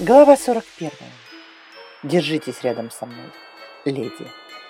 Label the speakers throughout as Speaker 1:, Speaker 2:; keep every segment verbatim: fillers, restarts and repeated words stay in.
Speaker 1: Глава сорок первая. Держитесь рядом со мной, леди.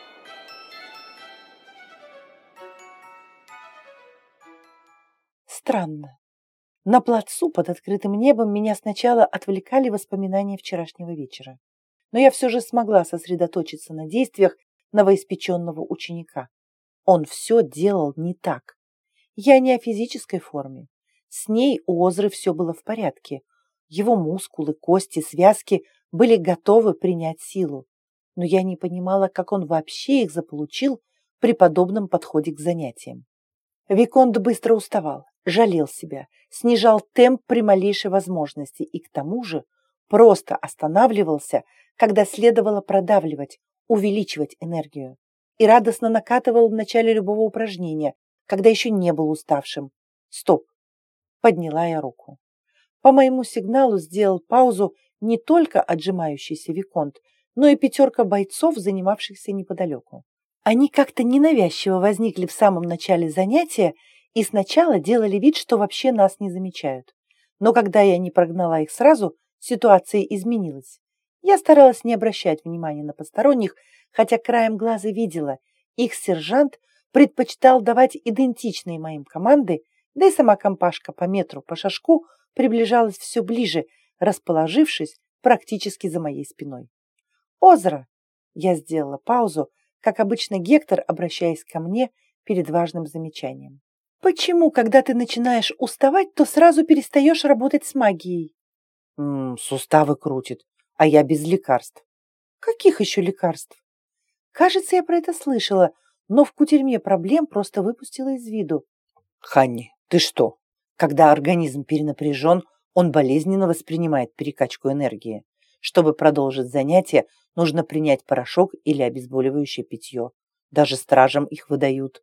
Speaker 1: Странно. На плацу под открытым небом меня сначала отвлекали воспоминания вчерашнего вечера. Но я все же смогла сосредоточиться на действиях новоиспеченного ученика. Он все делал не так. Я не о физической форме. С ней у Озры все было в порядке. Его мускулы, кости, связки были готовы принять силу. Но я не понимала, как он вообще их заполучил при подобном подходе к занятиям. Виконт быстро уставал, жалел себя, снижал темп при малейшей возможности и к тому же просто останавливался, когда следовало продавливать, увеличивать энергию. И радостно накатывал в начале любого упражнения, когда еще не был уставшим. Стоп! Подняла я руку. По моему сигналу сделал паузу не только отжимающийся виконт, но и пятерка бойцов, занимавшихся неподалеку. Они как-то ненавязчиво возникли в самом начале занятия и сначала делали вид, что вообще нас не замечают. Но когда я не прогнала их сразу, ситуация изменилась. Я старалась не обращать внимания на посторонних, хотя краем глаза видела, их сержант предпочитал давать идентичные моим команды, да и сама компашка по метру по шажку приближалась все ближе, расположившись практически за моей спиной. «Озра!» Я сделала паузу, как обычно Гектор, обращаясь ко мне перед важным замечанием. «Почему, когда ты начинаешь уставать, то сразу перестаешь работать с магией?» М-м, суставы крутит, а я без лекарств. Каких еще лекарств? Кажется, я про это слышала, но в кутерьме проблем просто выпустила из виду. Ханни, ты что? Когда организм перенапряжен, он болезненно воспринимает перекачку энергии. Чтобы продолжить занятие, нужно принять порошок или обезболивающее питье. Даже стражам их выдают.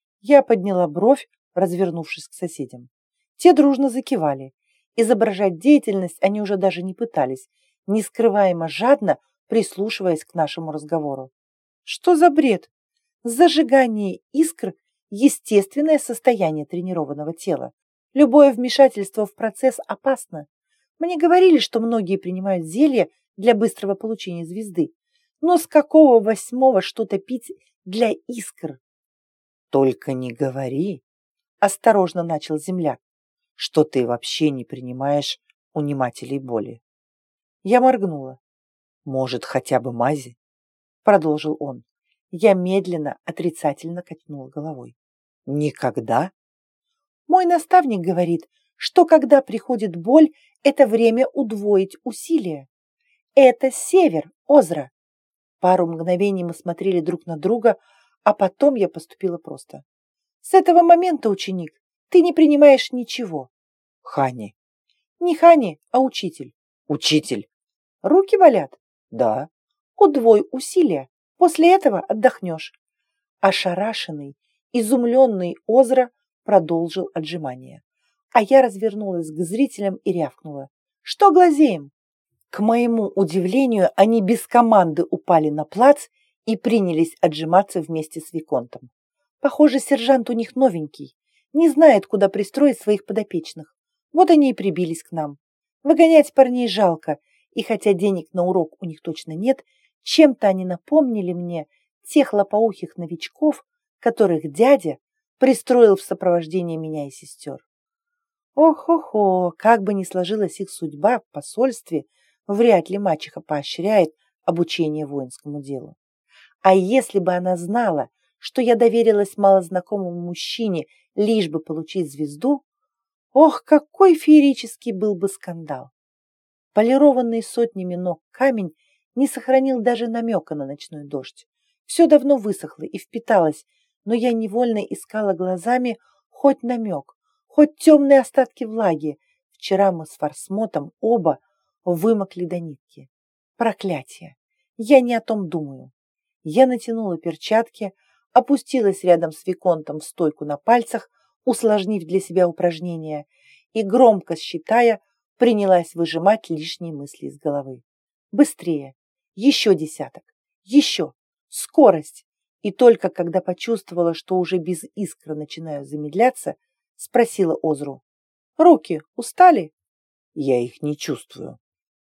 Speaker 1: Я подняла бровь, развернувшись к соседям. Те дружно закивали. Изображать деятельность они уже даже не пытались, нескрываемо жадно прислушиваясь к нашему разговору. Что за бред? Зажигание искр – естественное состояние тренированного тела. Любое вмешательство в процесс опасно. Мне говорили, что многие принимают зелья для быстрого получения звезды. Но с какого восьмого что-то пить для искр? Только не говори, осторожно начал земляк, что ты вообще не принимаешь унимателей боли. Я моргнула. Может, хотя бы мази? Продолжил он. Я медленно, отрицательно качнула головой. Никогда? Мой наставник говорит, что когда приходит боль, это время удвоить усилия. Это север, Озра. Пару мгновений мы смотрели друг на друга, а потом я поступила просто. С этого момента, ученик, ты не принимаешь ничего. Хани. Не Хани, а учитель. Учитель. Руки болят? Да. Удвой усилия. После этого отдохнешь. Ошарашенный, изумленный Озра продолжил отжимания. А я развернулась к зрителям и рявкнула. Что глазеем? К моему удивлению, они без команды упали на плац и принялись отжиматься вместе с виконтом. Похоже, сержант у них новенький, не знает, куда пристроить своих подопечных. Вот они и прибились к нам. Выгонять парней жалко, и хотя денег на урок у них точно нет, чем-то они напомнили мне тех лопоухих новичков, которых дядя пристроил в сопровождении меня и сестер. Ох-хо-хо, как бы ни сложилась их судьба в посольстве, вряд ли мачеха поощряет обучение воинскому делу. А если бы она знала, что я доверилась малознакомому мужчине, лишь бы получить звезду, ох, какой феерический был бы скандал! Полированный сотнями ног камень не сохранил даже намека на ночной дождь. Все давно высохло и впиталось, но я невольно искала глазами хоть намек, хоть темные остатки влаги. Вчера мы с Фарсмотом оба вымокли до нитки. Проклятие! Я не о том думаю. Я натянула перчатки, опустилась рядом с виконтом в стойку на пальцах, усложнив для себя упражнение, и, громко считая, принялась выжимать лишние мысли из головы. Быстрее! Еще десяток! Еще! Скорость! И только когда почувствовала, что уже без искры начинаю замедляться, спросила Озру. «Руки устали?» «Я их не чувствую»,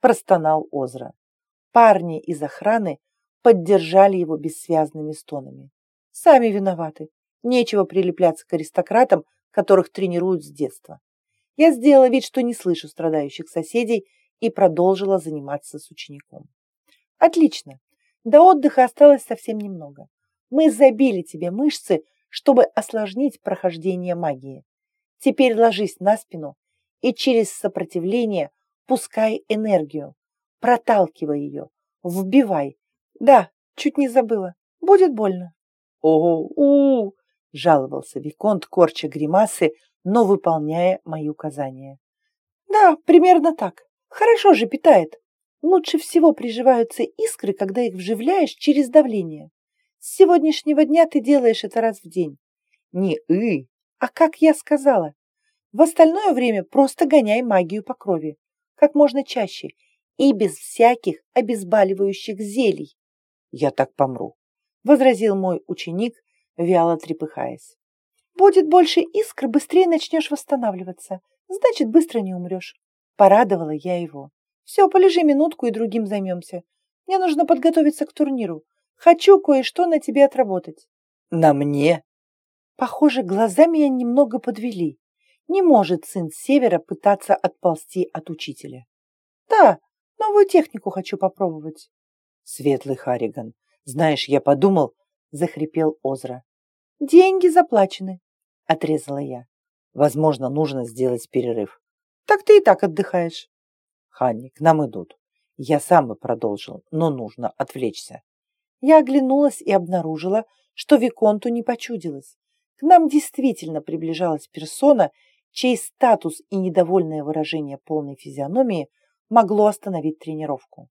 Speaker 1: простонал Озра. Парни из охраны поддержали его бессвязными стонами. Сами виноваты. Нечего прилепляться к аристократам, которых тренируют с детства. Я сделала вид, что не слышу страдающих соседей, и продолжила заниматься с учеником. Отлично. До отдыха осталось совсем немного. Мы забили тебе мышцы, чтобы осложнить прохождение магии. Теперь ложись на спину и через сопротивление пускай энергию, проталкивай ее, вбивай. Да, чуть не забыла. Будет больно. Ого, у, жаловался виконт, корча гримасы, но выполняя мои указания. Да, примерно так. Хорошо же питает. Лучше всего приживаются искры, когда их вживляешь через давление. С сегодняшнего дня ты делаешь это раз в день. Не «ы», а как я сказала. В остальное время просто гоняй магию по крови. Как можно чаще и без всяких обезболивающих зелий. Я так помру, возразил мой ученик, вяло трепыхаясь. Будет больше искр, быстрее начнешь восстанавливаться. Значит, быстро не умрешь. Порадовала я его. Все, полежи минутку и другим займемся. Мне нужно подготовиться к турниру. Хочу кое-что на тебе отработать. На мне? Похоже, глаза меня немного подвели. Не может сын Севера пытаться отползти от учителя. Да, новую технику хочу попробовать. Светлый Харриган, знаешь, я подумал, захрипел Озра. Деньги заплачены, отрезала я. Возможно, нужно сделать перерыв. Так ты и так отдыхаешь. Ханни, к нам идут. Я сам бы продолжил, но нужно отвлечься. Я оглянулась и обнаружила, что виконту не почудилось. К нам действительно приближалась персона, чей статус и недовольное выражение полной физиономии могло остановить тренировку.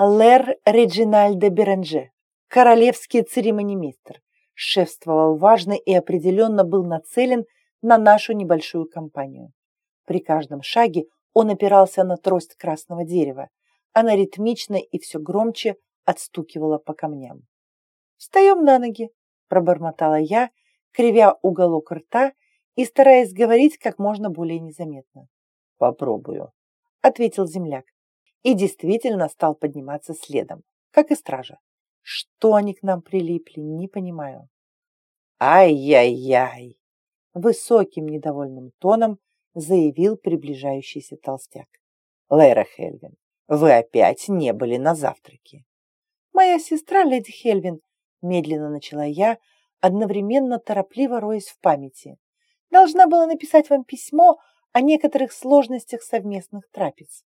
Speaker 1: Лэр Реджинальд де Беранже, королевский церемонимейстер, шефствовал важно и определенно был нацелен на нашу небольшую компанию. При каждом шаге он опирался на трость красного дерева. Она ритмично и все громче отстукивала по камням. «Встаем на ноги», – пробормотала я, кривя уголок рта и стараясь говорить как можно более незаметно. «Попробую», – ответил земляк. И действительно стал подниматься следом, как и стража. Что они к нам прилипли, не понимаю. «Ай-яй-яй!» – высоким недовольным тоном заявил приближающийся толстяк. «Лейра Хельвин, вы опять не были на завтраке». «Моя сестра, леди Хельвин», – медленно начала я, одновременно торопливо роясь в памяти. «Должна была написать вам письмо о некоторых сложностях совместных трапез.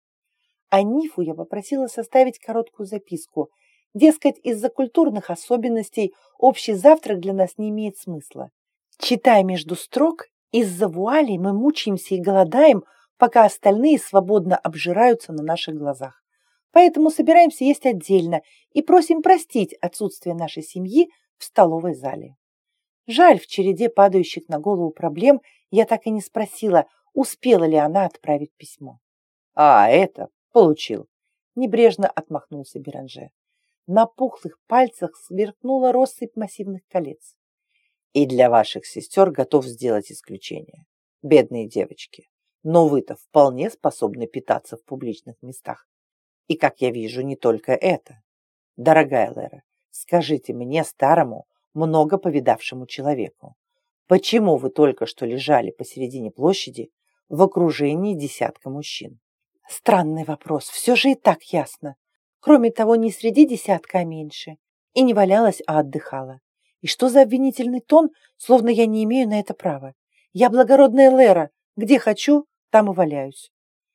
Speaker 1: А Нифу я попросила составить короткую записку. Дескать, из-за культурных особенностей общий завтрак для нас не имеет смысла. Читая между строк, из-за вуалей мы мучаемся и голодаем, пока остальные свободно обжираются на наших глазах. Поэтому собираемся есть отдельно и просим простить отсутствие нашей семьи в столовой зале». Жаль, в череде падающих на голову проблем я так и не спросила, успела ли она отправить письмо. «А, это получил», – небрежно отмахнулся Беранже. На пухлых пальцах сверкнула россыпь массивных колец. «И для ваших сестер готов сделать исключение. Бедные девочки, но вы-то вполне способны питаться в публичных местах. И, как я вижу, не только это. Дорогая Лера, скажите мне, старому, много повидавшему человеку, почему вы только что лежали посередине площади в окружении десятка мужчин?» Странный вопрос, все же и так ясно. Кроме того, не среди десятка, а меньше. И не валялась, а отдыхала. И что за обвинительный тон, словно я не имею на это права? Я благородная Лера, где хочу, там и валяюсь.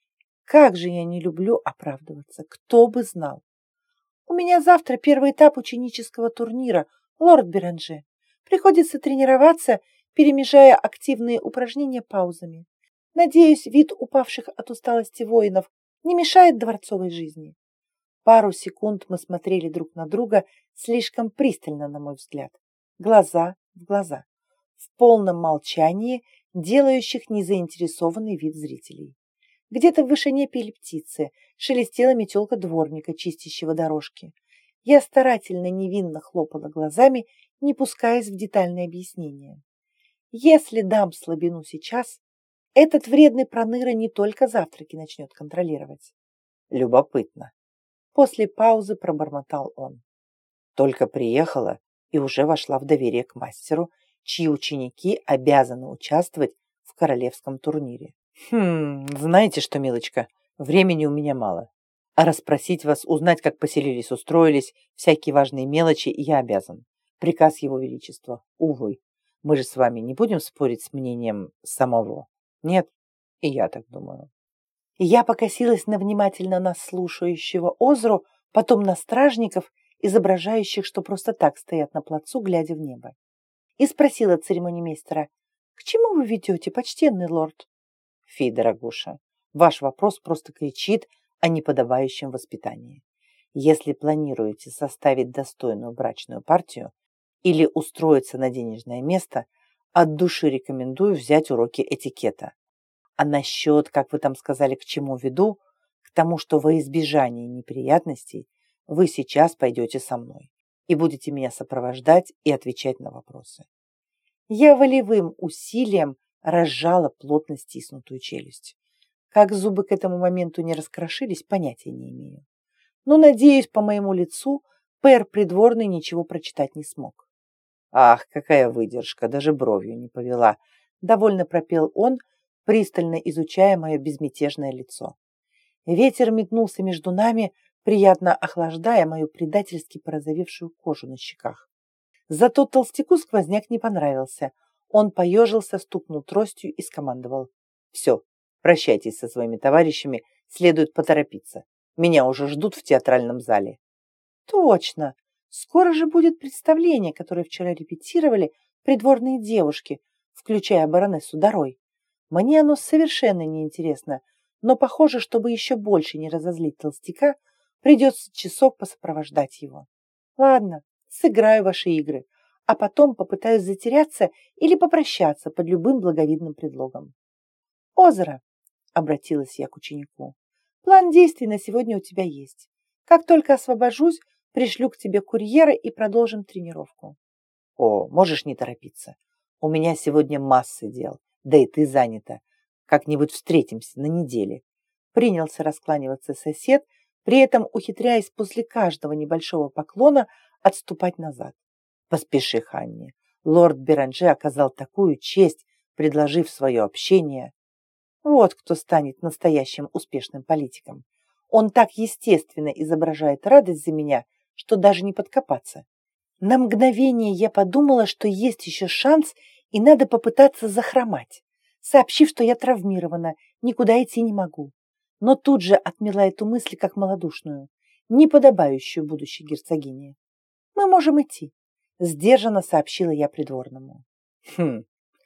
Speaker 1: Как же я не люблю оправдываться, кто бы знал. У меня завтра первый этап ученического турнира, лорд Беранже. Приходится тренироваться, перемежая активные упражнения паузами. Надеюсь, вид упавших от усталости воинов не мешает дворцовой жизни. Пару секунд мы смотрели друг на друга слишком пристально, на мой взгляд. Глаза в глаза. В полном молчании, делающих незаинтересованный вид зрителей. Где-то в вышине пели птицы, шелестела метелка дворника, чистящего дорожки. Я старательно невинно хлопала глазами, не пускаясь в детальные объяснения. Если дам слабину сейчас, этот вредный проныра не только завтраки начнет контролировать.
Speaker 2: Любопытно.
Speaker 1: После паузы пробормотал он.
Speaker 2: Только приехала и уже вошла в доверие к мастеру, чьи ученики обязаны участвовать в королевском турнире. Хм, знаете что, милочка, времени у меня мало. А расспросить вас, узнать, как поселились, устроились, всякие важные мелочи я обязан. Приказ Его Величества. Увы. Мы же с вами не будем спорить с мнением самого. Нет? И я так думаю.
Speaker 1: Я покосилась на внимательно нас слушающего Озру, потом на стражников, изображающих, что просто так стоят на плацу, глядя в небо. И спросила церемонимейстера: «К чему вы ведете, почтенный лорд?»
Speaker 2: Фи, дорогуша, ваш вопрос просто кричит о неподобающем воспитании. Если планируете составить достойную брачную партию или устроиться на денежное место, от души рекомендую взять уроки этикета. А насчет, как вы там сказали, к чему веду, к тому, что во избежание неприятностей вы сейчас пойдете со мной и будете меня сопровождать и отвечать на вопросы.
Speaker 1: Я волевым усилием разжала плотно стиснутую челюсть. Как зубы к этому моменту не раскрошились, понятия не имею. Но, надеюсь, по моему лицу пэр придворный ничего прочитать не смог.
Speaker 2: Ах, какая выдержка, даже бровью не повела.
Speaker 1: Довольно пропел он, пристально изучая мое безмятежное лицо. Ветер метнулся между нами, приятно охлаждая мою предательски порозовевшую кожу на щеках. Зато толстяку сквозняк не понравился. Он поежился, стукнул тростью и скомандовал:
Speaker 2: «Все, прощайтесь со своими товарищами, следует поторопиться. Меня уже ждут в театральном зале».
Speaker 1: «Точно! Скоро же будет представление, которое вчера репетировали придворные девушки, включая баронессу Дарой. Мне оно совершенно неинтересно, но похоже, чтобы еще больше не разозлить толстяка, придется часок посопровождать его. Ладно, сыграю ваши игры, а потом попытаюсь затеряться или попрощаться под любым благовидным предлогом». «Озеро», — обратилась я к ученику, — «план действий на сегодня у тебя есть. Как только освобожусь, пришлю к тебе курьера и продолжим тренировку».
Speaker 2: «О, можешь не торопиться. У меня сегодня масса дел, да и ты занята. Как-нибудь встретимся на неделе».
Speaker 1: Принялся раскланиваться сосед, при этом ухитряясь после каждого небольшого поклона отступать назад.
Speaker 2: «Поспеши, Ханни. Лорд Беранже оказал такую честь, предложив свое общение».
Speaker 1: Вот кто станет настоящим успешным политиком. Он так естественно изображает радость за меня, что даже не подкопаться. На мгновение я подумала, что есть еще шанс, и надо попытаться захромать, сообщив, что я травмирована, никуда идти не могу. Но тут же отмела эту мысль как малодушную, неподобающую будущей герцогине. «Мы можем идти», — сдержанно сообщила я придворному.
Speaker 2: «Хм».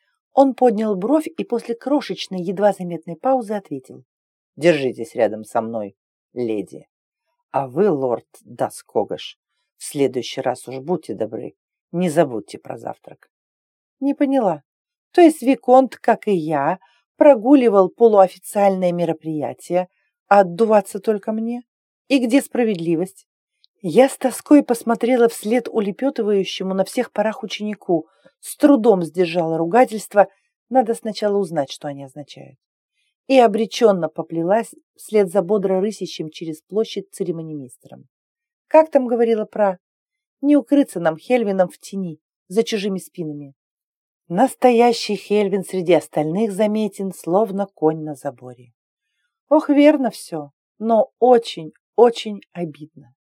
Speaker 1: Он поднял бровь и после крошечной, едва заметной паузы ответил:
Speaker 2: «Держитесь рядом со мной, леди. А вы, лорд Даскогаш, в следующий раз уж будьте добры, не забудьте про завтрак».
Speaker 1: «Не поняла. То есть виконт, как и я, прогуливал полуофициальное мероприятие, а отдуваться только мне? И где справедливость?» Я с тоской посмотрела вслед улепетывающему на всех парах ученику, с трудом сдержала ругательство, надо сначала узнать, что они означают, и обреченно поплелась вслед за бодро рысящим через площадь церемонимейстером. Как там говорила про «не укрыться нам Хельвином в тени, за чужими спинами». Настоящий Хельвин среди остальных заметен, словно конь на заборе. Ох, верно все, но очень, очень обидно.